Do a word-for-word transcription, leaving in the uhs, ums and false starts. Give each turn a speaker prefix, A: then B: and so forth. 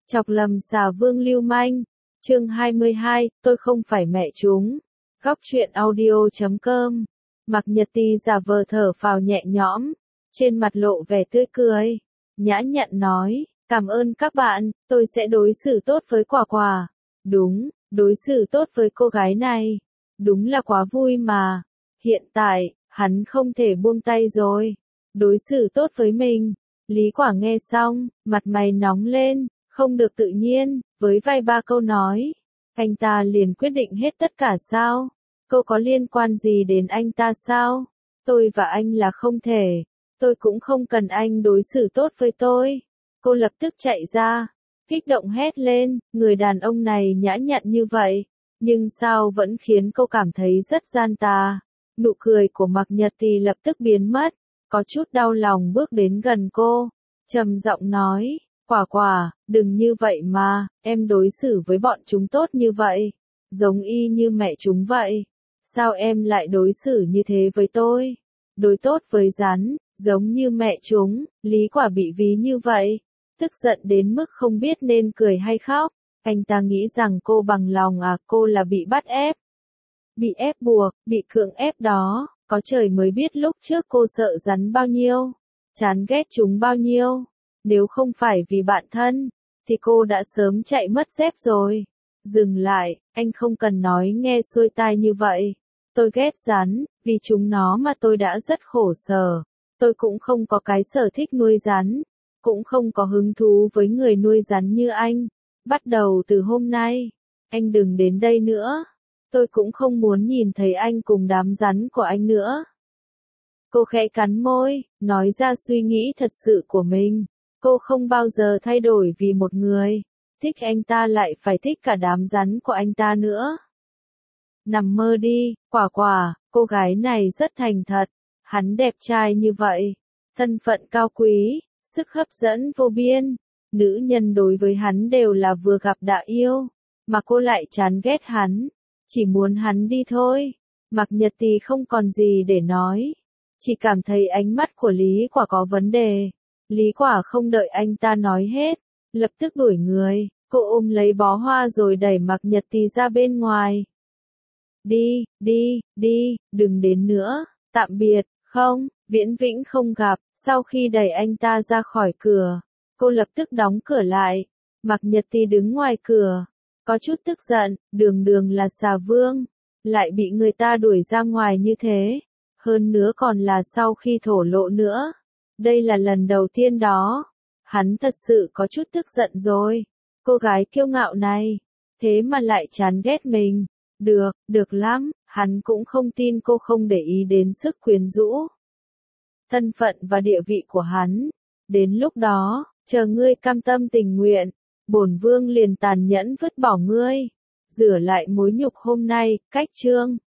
A: Chọc lầm xà vương lưu manh. Chương hai mươi hai, tôi không phải mẹ chúng. Góc truyện audio chấm com. Mạc Nhật Tì giả vờ thở phào nhẹ nhõm, trên mặt lộ vẻ tươi cười, nhã nhặn nói, cảm ơn các bạn, tôi sẽ đối xử tốt với Quả Quả. Đúng, đối xử tốt với cô gái này. Đúng là quá vui mà. Hiện tại, hắn không thể buông tay rồi. Đối xử tốt với mình. Lý Quả nghe xong, mặt mày nóng lên, không được tự nhiên, với vài ba câu nói. Anh ta liền quyết định hết tất cả sao? Cô có liên quan gì đến anh ta sao? Tôi và anh là không thể. Tôi cũng không cần anh đối xử tốt với tôi. Cô lập tức chạy ra, kích động hét lên, người đàn ông này nhã nhặn như vậy, nhưng sao vẫn khiến cô cảm thấy rất gian tà. Nụ cười của Mạc Nhật Tì lập tức biến mất, có chút đau lòng bước đến gần cô, trầm giọng nói, Quả Quả, đừng như vậy mà, em đối xử với bọn chúng tốt như vậy, giống y như mẹ chúng vậy. Sao em lại đối xử như thế với tôi? Đối tốt với rắn, giống như mẹ chúng. Lý Quả bị ví như vậy, tức giận đến mức không biết nên cười hay khóc. Anh ta nghĩ rằng cô bằng lòng à, cô là bị bắt ép. Bị ép buộc, bị cưỡng ép đó, có trời mới biết lúc trước cô sợ rắn bao nhiêu, chán ghét chúng bao nhiêu. Nếu không phải vì bạn thân, thì cô đã sớm chạy mất dép rồi. Dừng lại, anh không cần nói nghe xuôi tai như vậy. Tôi ghét rắn, vì chúng nó mà tôi đã rất khổ sở. Tôi cũng không có cái sở thích nuôi rắn, cũng không có hứng thú với người nuôi rắn như anh. Bắt đầu từ hôm nay, anh đừng đến đây nữa. Tôi cũng không muốn nhìn thấy anh cùng đám rắn của anh nữa. Cô khẽ cắn môi, nói ra suy nghĩ thật sự của mình. Cô không bao giờ thay đổi vì một người. Thích anh ta lại phải thích cả đám rắn của anh ta nữa. Nằm mơ đi, Quả Quả, cô gái này rất thành thật. Hắn đẹp trai như vậy, thân phận cao quý, sức hấp dẫn vô biên. Nữ nhân đối với hắn đều là vừa gặp đã yêu, mà cô lại chán ghét hắn, chỉ muốn hắn đi thôi. Mạc Nhật Tì không còn gì để nói, chỉ cảm thấy ánh mắt của Lý Quả có vấn đề. Lý Quả không đợi anh ta nói hết, lập tức đuổi người, cô ôm lấy bó hoa rồi đẩy Mạc Nhật Tì ra bên ngoài. Đi, đi, đi, đừng đến nữa, tạm biệt, không, viễn vĩnh không gặp. Sau khi đẩy anh ta ra khỏi cửa, cô lập tức đóng cửa lại. Mạc Nhật Tì đứng ngoài cửa, có chút tức giận, đường đường là xà vương, lại bị người ta đuổi ra ngoài như thế, hơn nữa còn là sau khi thổ lộ nữa. Đây là lần đầu tiên đó, hắn thật sự có chút tức giận rồi. Cô gái kiêu ngạo này, thế mà lại chán ghét mình. Được, được lắm, hắn cũng không tin cô không để ý đến sức quyến rũ, thân phận và địa vị của hắn. Đến lúc đó, chờ ngươi cam tâm tình nguyện, bổn vương liền tàn nhẫn vứt bỏ ngươi, rửa lại mối nhục hôm nay. Cách chương